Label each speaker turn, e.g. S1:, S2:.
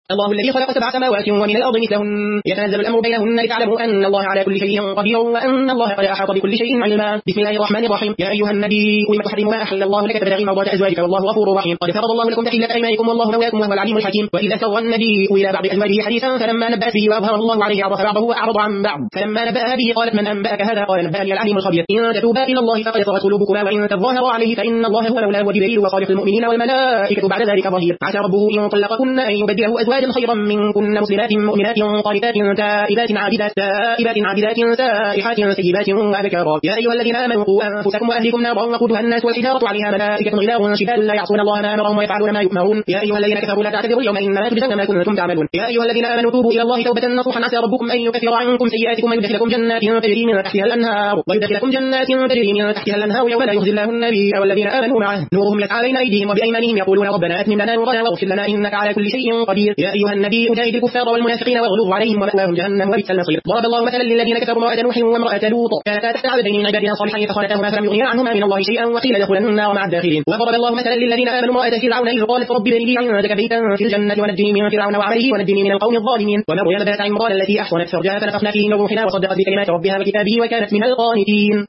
S1: الله الذي خلق 7 سماوات ومن الأرض مثلهن يتنزل الأمر بينهن لتعلموا أن الله على كل شيء قدير وأن الله قد أحاط بكل شيء علما. بسم الله الرحمن الرحيم. يا أيها النبي لم تحرم ما أحل الله لك تبتغي مرضات أزواجك والله غفور رحيم. قد فرض الله لكم تحلة أيمانكم والله مولاكم وهو العليم الحكيم. وإذا سر النبي إلى بعض أزواجه حديثا فلما نبأت به وأظهره الله عليه عرف بعضه وأعرض عن بعض فلما نبأها به قالت من أنبأك هذا قال نبأني العليم الخبير. إن تتوبا إلى الله فقد صغت قلوبكما وإن تظاهرا عليه فإن الله هو مولاه وجبريل وصالح المؤمنين والملائكة بعد ذلك ظهير. عسى ربه إن طلقكن أن يبدله أزواجا خيرا منكن مسلمات مؤمنات قانتات تائبات عابدات سائحات سيبات وأبكارا. يا أيها الذين آمنوا قوا أنفسكم وأهلكم نارا وقودها الناس والحجارة عليها ملائكة غلاظ شداد لا يعصون الله ما أمرهم ويفعلون ما يؤمرون. يا أيها الذين كفروا لا تعتذروا اليوم إنما تجزون ما كنتم تعملون. يا أيها الذين آمنوا توبوا إلى الله توبة نصوحا عسى ربكم أن يكفر عنكم سيئاتكم ويدخلكم جنات تجري من تحتها الأنهار يوم لا يخزي الله النبي والذين آمنوا معه نورهم يسعى بين أيديهم وبأيمانهم يقولون ربنا أتمم لنا نورنا واغفر لنا إنك على كل شيء قدير. يا أيها النبي جاهد الكفار والمنافقين واغلظ عليهم ومأواهم جهنم وبئس المصير. ضرب الله مثلا للذين كفروا امرأة نوح وامرأة لوط كانتا تحت عبدين من عبادنا صالحين فخانتاهما فلم يغنيا عنهما من الله شيئا وقيل ادخلا النار مع الداخلين. وضرب الله مثلا للذين آمنوا امرأة فرعون إذ قالت رب ابن لي عندك بيتا في الجنة ونجني من فرعون وعمله ونجني من القوم الظالمين. ومريم ابنة عمران التي أحصنت فرجها فنفخنا فيه من روحنا وصدقت بكلمات ربها وكتابه وكانت من القانتين.